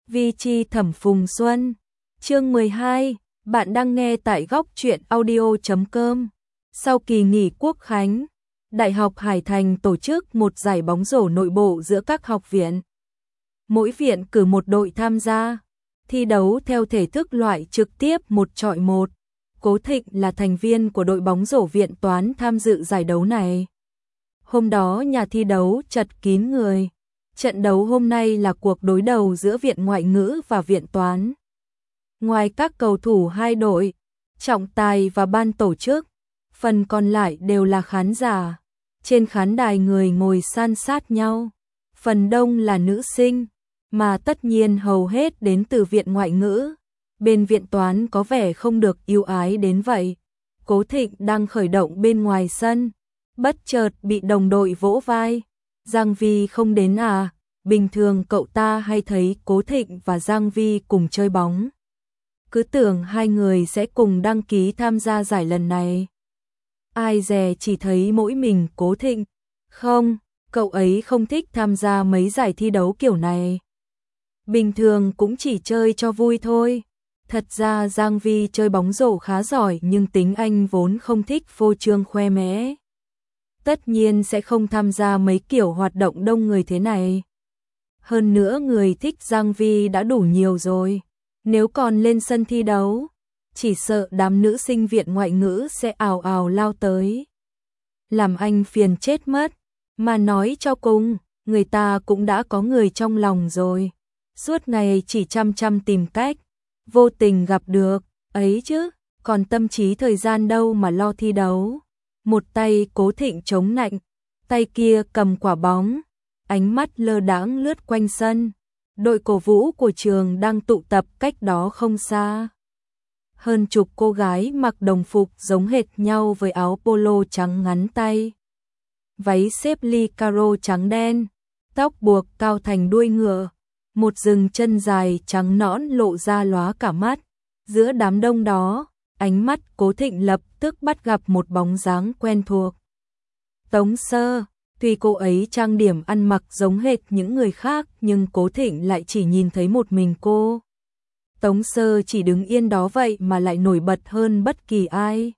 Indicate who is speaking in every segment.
Speaker 1: Vi chi Thẩm Phùng Xuân. Chương 12, bạn đang nghe tại góc truyện audio.com. Sau kỳ nghỉ Quốc khánh, Đại học Hải Thành tổ chức một giải bóng rổ nội bộ giữa các học viện. Mỗi viện cử một đội tham gia, thi đấu theo thể thức loại trực tiếp 1-1. Cố Thịnh là thành viên của đội bóng rổ Viện Toán tham dự giải đấu này. Hôm đó nhà thi đấu chật kín người. Trận đấu hôm nay là cuộc đối đầu giữa Viện Ngoại ngữ và Viện Toán. Ngoài các cầu thủ hai đội, trọng tài và ban tổ chức, phần còn lại đều là khán giả. Trên khán đài người ngồi san sát nhau, phần đông là nữ sinh, mà tất nhiên hầu hết đến từ Viện Ngoại ngữ. Bên Viện Toán có vẻ không được ưu ái đến vậy. Cố Thịnh đang khởi động bên ngoài sân, bất chợt bị đồng đội vỗ vai. Giang Vi không đến à? Bình thường cậu ta hay thấy Cố Thịnh và Giang Vi cùng chơi bóng. Cứ tưởng hai người sẽ cùng đăng ký tham gia giải lần này. Ai dè chỉ thấy mỗi mình Cố Thịnh. Không, cậu ấy không thích tham gia mấy giải thi đấu kiểu này. Bình thường cũng chỉ chơi cho vui thôi. Thật ra Giang Vi chơi bóng rổ khá giỏi nhưng tính anh vốn không thích phô trương khoe mẽ. Tất nhiên sẽ không tham gia mấy kiểu hoạt động đông người thế này. Hơn nữa người thích Giang Vi đã đủ nhiều rồi. Nếu còn lên sân thi đấu, chỉ sợ đám nữ sinh Viện Ngoại ngữ sẽ ào ào lao tới. Làm anh phiền chết mất. Mà nói cho cùng, người ta cũng đã có người trong lòng rồi. Suốt ngày chỉ chăm tìm cách, vô tình gặp được, ấy chứ, còn tâm trí thời gian đâu mà lo thi đấu. Một tay Cố Thịnh chống nạnh, tay kia cầm quả bóng, ánh mắt lơ đãng lướt quanh sân. Đội cổ vũ của trường đang tụ tập cách đó không xa. Hơn chục cô gái mặc đồng phục giống hệt nhau với áo polo trắng ngắn tay, váy xếp ly caro trắng đen, tóc buộc cao thành đuôi ngựa, một rừng chân dài trắng nõn lộ ra lóa cả mắt. Giữa đám đông đó, ánh mắt Cố Thịnh lập tức bắt gặp một bóng dáng quen thuộc. Tống Sơ. Tuy cô ấy trang điểm ăn mặc giống hệt những người khác nhưng Cố Thịnh lại chỉ nhìn thấy một mình cô. Tống Sơ chỉ đứng yên đó vậy mà lại nổi bật hơn bất kỳ ai.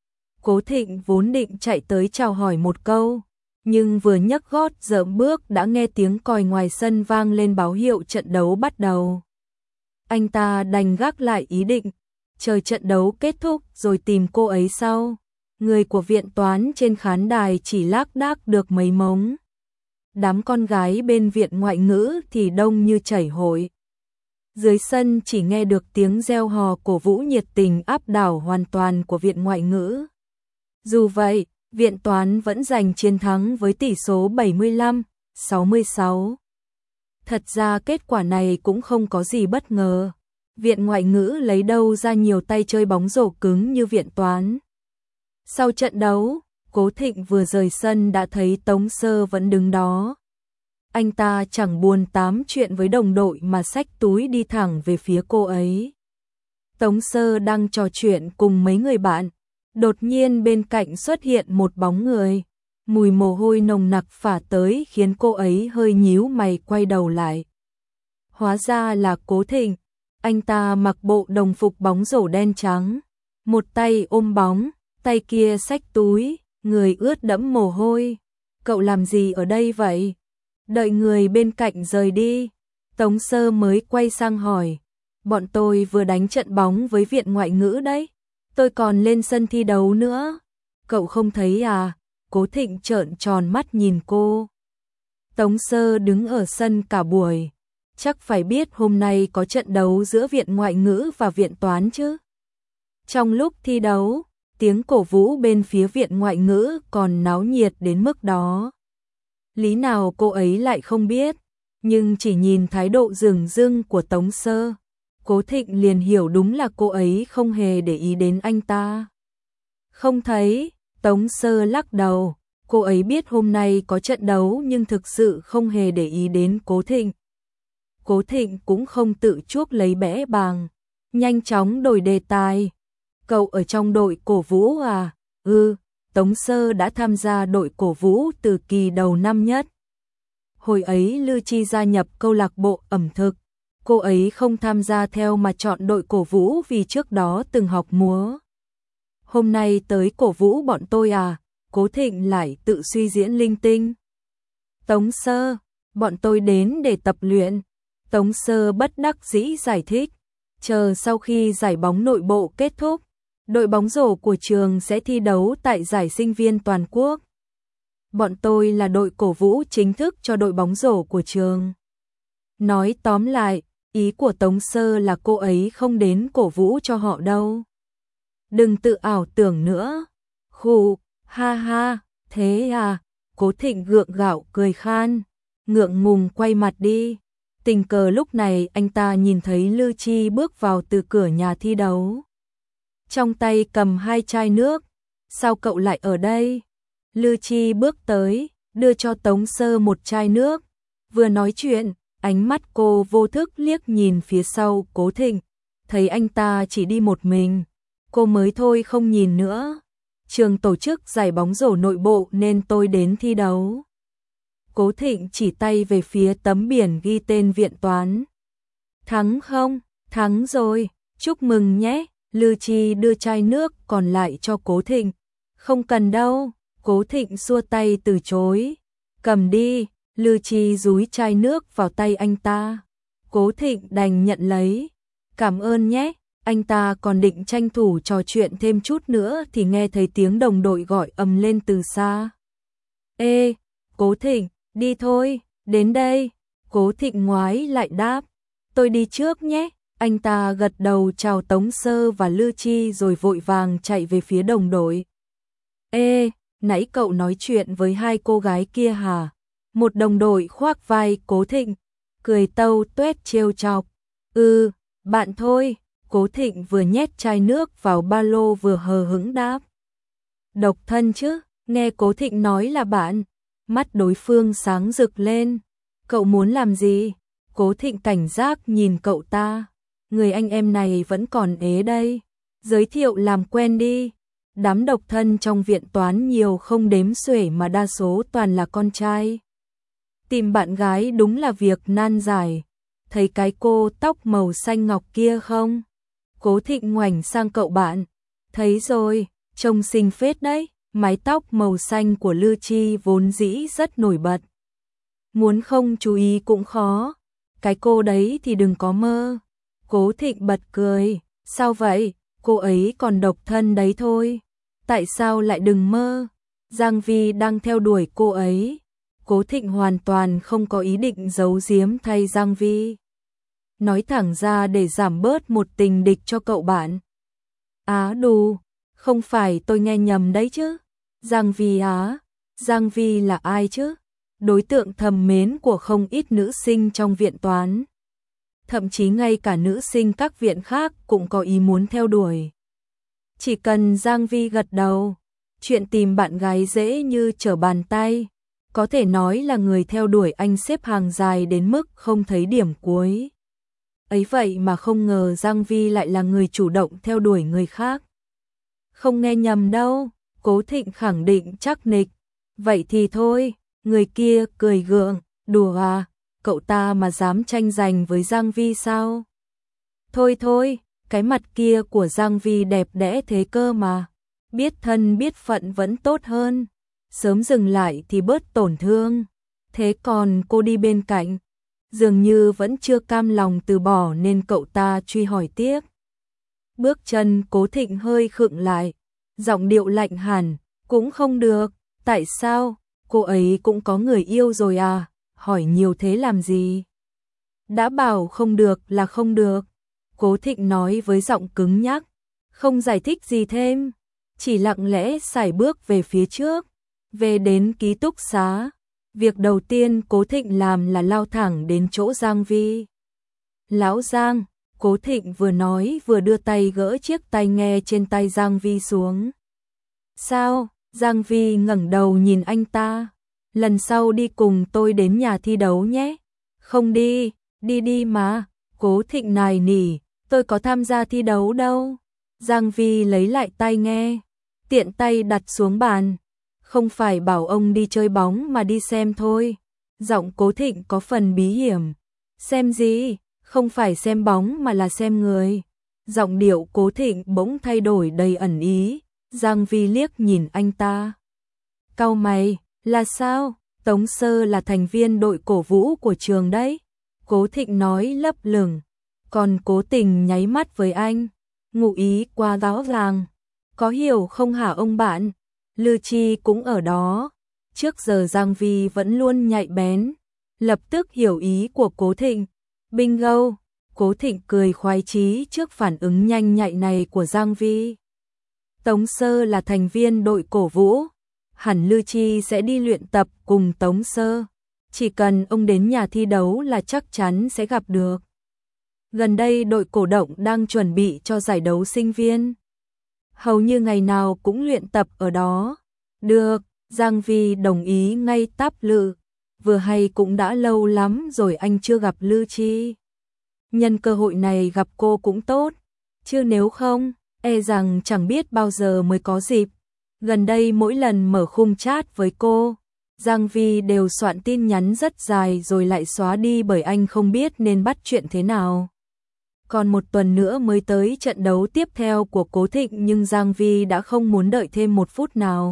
Speaker 1: Cố Thịnh vốn định chạy tới chào hỏi một câu, nhưng vừa nhấc gót dậm bước đã nghe tiếng còi ngoài sân vang lên báo hiệu trận đấu bắt đầu. Anh ta đành gác lại ý định, chờ trận đấu kết thúc rồi tìm cô ấy sau. Người của Viện Toán trên khán đài chỉ lác đác được mấy mống. Đám con gái bên Viện Ngoại ngữ thì đông như chảy hội. Dưới sân chỉ nghe được tiếng reo hò cổ vũ nhiệt tình áp đảo hoàn toàn của Viện Ngoại ngữ. Dù vậy, Viện Toán vẫn giành chiến thắng với tỷ số 75-66. Thật ra kết quả này cũng không có gì bất ngờ. Viện Ngoại ngữ lấy đâu ra nhiều tay chơi bóng rổ cứng như Viện Toán. Sau trận đấu, Cố Thịnh vừa rời sân đã thấy Tống Sơ vẫn đứng đó. Anh ta chẳng buồn tám chuyện với đồng đội mà xách túi đi thẳng về phía cô ấy. Tống Sơ đang trò chuyện cùng mấy người bạn. Đột nhiên bên cạnh xuất hiện một bóng người. Mùi mồ hôi nồng nặc phả tới khiến cô ấy hơi nhíu mày quay đầu lại. Hóa ra là Cố Thịnh. Anh ta mặc bộ đồng phục bóng rổ đen trắng. Một tay ôm bóng, tay kia xách túi, người ướt đẫm mồ hôi. Cậu làm gì ở đây vậy? Đợi người bên cạnh rời đi, Tống Sơ mới quay sang hỏi. Bọn tôi vừa đánh trận bóng với Viện Ngoại ngữ đấy. Tôi còn lên sân thi đấu nữa. Cậu không thấy à? Cố Thịnh trợn tròn mắt nhìn cô. Tống Sơ đứng ở sân cả buổi. Chắc phải biết hôm nay có trận đấu giữa Viện Ngoại ngữ và Viện Toán chứ. Trong lúc thi đấu, tiếng cổ vũ bên phía Viện Ngoại ngữ còn náo nhiệt đến mức đó. Lý nào cô ấy lại không biết, nhưng chỉ nhìn thái độ dửng dưng của Tống Sơ, Cố Thịnh liền hiểu đúng là cô ấy không hề để ý đến anh ta. Không thấy, Tống Sơ lắc đầu, cô ấy biết hôm nay có trận đấu nhưng thực sự không hề để ý đến Cố Thịnh. Cố Thịnh cũng không tự chuốc lấy bẽ bàng, nhanh chóng đổi đề tài. Cậu ở trong đội cổ vũ à? Tống Sơ đã tham gia đội cổ vũ từ kỳ đầu năm nhất. Hồi ấy Lư Chi gia nhập câu lạc bộ ẩm thực, cô ấy không tham gia theo mà chọn đội cổ vũ vì trước đó từng học múa. Hôm nay tới cổ vũ bọn tôi à? Cố Thịnh lại tự suy diễn linh tinh. Tống Sơ, bọn tôi đến để tập luyện. Tống Sơ bất đắc dĩ giải thích. Chờ sau khi giải bóng nội bộ kết thúc, đội bóng rổ của trường sẽ thi đấu tại giải sinh viên toàn quốc. Bọn tôi là đội cổ vũ chính thức cho đội bóng rổ của trường. Nói tóm lại, ý của Tống Sơ là cô ấy không đến cổ vũ cho họ đâu. Đừng tự ảo tưởng nữa. Khụ, ha ha, thế à? Cố Thịnh gượng gạo cười khan, ngượng ngùng quay mặt đi. Tình cờ lúc này anh ta nhìn thấy Lư Chi bước vào từ cửa nhà thi đấu. Trong tay cầm 2 chai nước. Sao cậu lại ở đây? Lư Chi bước tới, đưa cho Tống Sơ một chai nước. Vừa nói chuyện, ánh mắt cô vô thức liếc nhìn phía sau Cố Thịnh. Thấy anh ta chỉ đi một mình, cô mới thôi không nhìn nữa. Trường tổ chức giải bóng rổ nội bộ nên tôi đến thi đấu. Cố Thịnh chỉ tay về phía tấm biển ghi tên viện toán. Thắng không? Thắng rồi, chúc mừng nhé. Lư Chi đưa chai nước còn lại cho Cố Thịnh. Không cần đâu. Cố Thịnh xua tay từ chối. Cầm đi. Lư Chi dúi chai nước vào tay anh ta. Cố Thịnh đành nhận lấy. Cảm ơn nhé. Anh ta còn định tranh thủ trò chuyện thêm chút nữa thì nghe thấy tiếng đồng đội gọi ầm lên từ xa. Ê, Cố Thịnh, đi thôi, đến đây. Cố Thịnh ngoái lại đáp. Tôi đi trước nhé. Anh ta gật đầu chào Tống Sơ và Lư Chi rồi vội vàng chạy về phía đồng đội. Ê, nãy cậu nói chuyện với 2 cô gái kia hả? Một đồng đội khoác vai Cố Thịnh, cười tâu tuét trêu chọc. Bạn thôi. Cố Thịnh vừa nhét chai nước vào ba lô vừa hờ hững đáp. Độc thân chứ? Nghe Cố Thịnh nói là bạn, mắt đối phương sáng rực lên. Cậu muốn làm gì? Cố Thịnh cảnh giác nhìn cậu ta. Người anh em này vẫn còn ế đây. Giới thiệu làm quen đi. Đám độc thân trong viện toán nhiều không đếm xuể mà đa số toàn là con trai. Tìm bạn gái đúng là việc nan giải. Thấy cái cô tóc màu xanh ngọc kia không? Cố Thịnh ngoảnh sang cậu bạn. Thấy rồi, trông xinh phết đấy. Mái tóc màu xanh của Lư Chi vốn dĩ rất nổi bật. Muốn không chú ý cũng khó. Cái cô đấy thì đừng có mơ. Cố Thịnh bật cười. Sao vậy? Cô ấy còn độc thân đấy thôi. Tại sao lại đừng mơ? Giang Vi đang theo đuổi cô ấy. Cố Thịnh hoàn toàn không có ý định giấu giếm thay Giang Vi. Nói thẳng ra để giảm bớt một tình địch cho cậu bạn. Á đù, không phải tôi nghe nhầm đấy chứ. Giang Vi á? Giang Vi là ai chứ? Đối tượng thầm mến của không ít nữ sinh trong viện toán. Thậm chí ngay cả nữ sinh các viện khác cũng có ý muốn theo đuổi. Chỉ cần Giang Vi gật đầu, chuyện tìm bạn gái dễ như trở bàn tay. Có thể nói là người theo đuổi anh xếp hàng dài đến mức không thấy điểm cuối. Ấy vậy mà không ngờ Giang Vi lại là người chủ động theo đuổi người khác. Không nghe nhầm đâu, Cố Thịnh khẳng định chắc nịch. Vậy thì thôi, người kia cười gượng, đùa à, cậu ta mà dám tranh giành với Giang Vi sao? Thôi thôi, cái mặt kia của Giang Vi đẹp đẽ thế cơ mà. Biết thân biết phận vẫn tốt hơn. Sớm dừng lại thì bớt tổn thương. Thế còn cô đi bên cạnh, dường như vẫn chưa cam lòng từ bỏ nên cậu ta truy hỏi tiếp. Bước chân Cố Thịnh hơi khựng lại, giọng điệu lạnh hẳn, cũng không được. Tại sao? Cô ấy cũng có người yêu rồi à? Hỏi nhiều thế làm gì? Đã bảo không được là không được. Cố Thịnh nói với giọng cứng nhắc, không giải thích gì thêm, chỉ lặng lẽ sải bước về phía trước. Về đến ký túc xá, việc đầu tiên Cố Thịnh làm là lao thẳng đến chỗ Giang Vi. Lão Giang, Cố Thịnh vừa nói vừa đưa tay gỡ chiếc tai nghe trên tay Giang Vi xuống. Sao? Giang Vi ngẩng đầu nhìn anh ta. Lần sau đi cùng tôi đến nhà thi đấu nhé. Không đi, đi mà. Cố Thịnh nài nỉ, tôi có tham gia thi đấu đâu. Giang Vi lấy lại tai nghe, tiện tay đặt xuống bàn. Không phải bảo ông đi chơi bóng mà đi xem thôi. Giọng Cố Thịnh có phần bí hiểm. Xem gì? Không phải xem bóng mà là xem người. Giọng điệu Cố Thịnh bỗng thay đổi đầy ẩn ý, Giang Vi liếc nhìn anh ta. Cau mày, là sao? Tống Sơ là thành viên đội cổ vũ của trường đấy. Cố Thịnh nói lấp lửng, còn Cố Tình nháy mắt với anh, ngụ ý quá rõ ràng. Có hiểu không hả ông bạn? Lư Chi cũng ở đó. Trước giờ Giang Vi vẫn luôn nhạy bén, lập tức hiểu ý của Cố Thịnh. Bingo! Cố Thịnh cười khoái chí trước phản ứng nhanh nhạy này của Giang Vi. Tống Sơ là thành viên đội cổ vũ, hẳn Lư Chi sẽ đi luyện tập cùng Tống Sơ. Chỉ cần ông đến nhà thi đấu là chắc chắn sẽ gặp được. Gần đây đội cổ động đang chuẩn bị cho giải đấu sinh viên. Hầu như ngày nào cũng luyện tập ở đó. Được, Giang Vi đồng ý ngay táp lự. Vừa hay cũng đã lâu lắm rồi anh chưa gặp Lư Chi. Nhân cơ hội này gặp cô cũng tốt, chứ nếu không, e rằng chẳng biết bao giờ mới có dịp. Gần đây mỗi lần mở khung chat với cô, Giang Vi đều soạn tin nhắn rất dài rồi lại xóa đi bởi anh không biết nên bắt chuyện thế nào. Còn một tuần nữa mới tới trận đấu tiếp theo của Cố Thịnh nhưng Giang Vi đã không muốn đợi thêm một phút nào.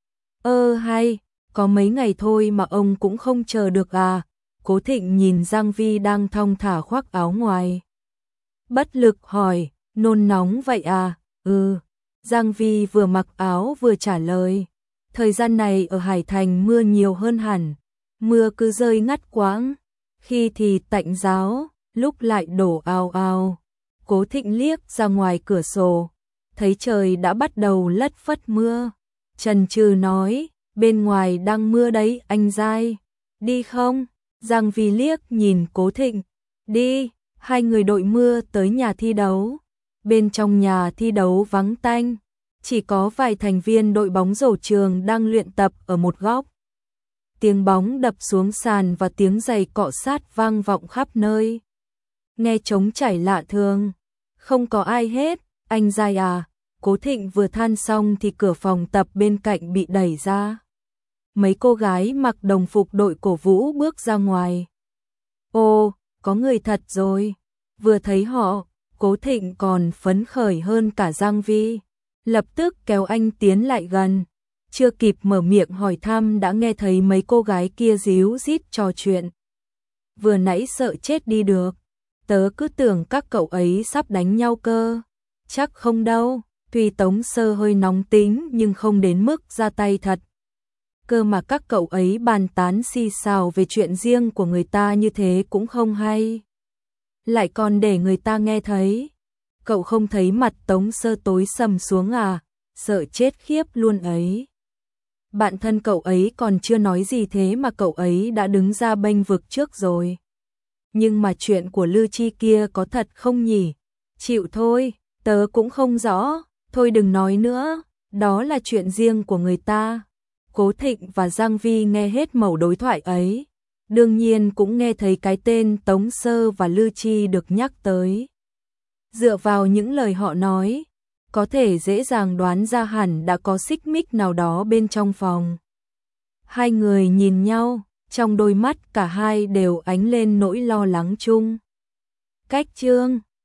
Speaker 1: Hay, có mấy ngày thôi mà ông cũng không chờ được à? Cố Thịnh nhìn Giang Vi đang thong thả khoác áo ngoài. Bất lực hỏi, nôn nóng vậy à? Giang Vi vừa mặc áo vừa trả lời. Thời gian này ở Hải Thành mưa nhiều hơn hẳn. Mưa cứ rơi ngắt quãng. Khi thì tạnh ráo, lúc lại đổ ào ào. Cố Thịnh liếc ra ngoài cửa sổ, thấy trời đã bắt đầu lất phất mưa. Chần chừ nói, bên ngoài đang mưa đấy anh giai. Đi không? Giang Vi liếc nhìn Cố Thịnh. Đi, hai người đội mưa tới nhà thi đấu. Bên trong nhà thi đấu vắng tanh, chỉ có vài thành viên đội bóng rổ trường đang luyện tập ở một góc. Tiếng bóng đập xuống sàn và tiếng giày cọ sát vang vọng khắp nơi. Nghe trống chảy lạ thường. Không có ai hết, anh giai à? Cố Thịnh vừa than xong thì cửa phòng tập bên cạnh bị đẩy ra. Mấy cô gái mặc đồng phục đội cổ vũ bước ra ngoài. Ồ, có người thật rồi. Vừa thấy họ, Cố Thịnh còn phấn khởi hơn cả Giang Vi. Lập tức kéo anh tiến lại gần. Chưa kịp mở miệng hỏi thăm đã nghe thấy mấy cô gái kia díu dít trò chuyện. Vừa nãy sợ chết đi được. Tớ cứ tưởng các cậu ấy sắp đánh nhau cơ. Chắc không đâu. Tuy Tống Sơ hơi nóng tính nhưng không đến mức ra tay thật. Cơ mà các cậu ấy bàn tán xì xào về chuyện riêng của người ta như thế cũng không hay. Lại còn để người ta nghe thấy. Cậu không thấy mặt Tống Sơ tối sầm xuống à? Sợ chết khiếp luôn ấy. Bạn thân cậu ấy còn chưa nói gì thế mà cậu ấy đã đứng ra bênh vực trước rồi. Nhưng mà chuyện của Lư Chi kia có thật không nhỉ? Chịu thôi, tớ cũng không rõ. Thôi đừng nói nữa, đó là chuyện riêng của người ta. Cố Thịnh và Giang Vi nghe hết mẩu đối thoại ấy. Đương nhiên cũng nghe thấy cái tên Tống Sơ và Lư Chi được nhắc tới. Dựa vào những lời họ nói, có thể dễ dàng đoán ra hẳn đã có xích mích nào đó bên trong phòng. Hai người nhìn nhau, trong đôi mắt cả hai đều ánh lên nỗi lo lắng chung. Cách chương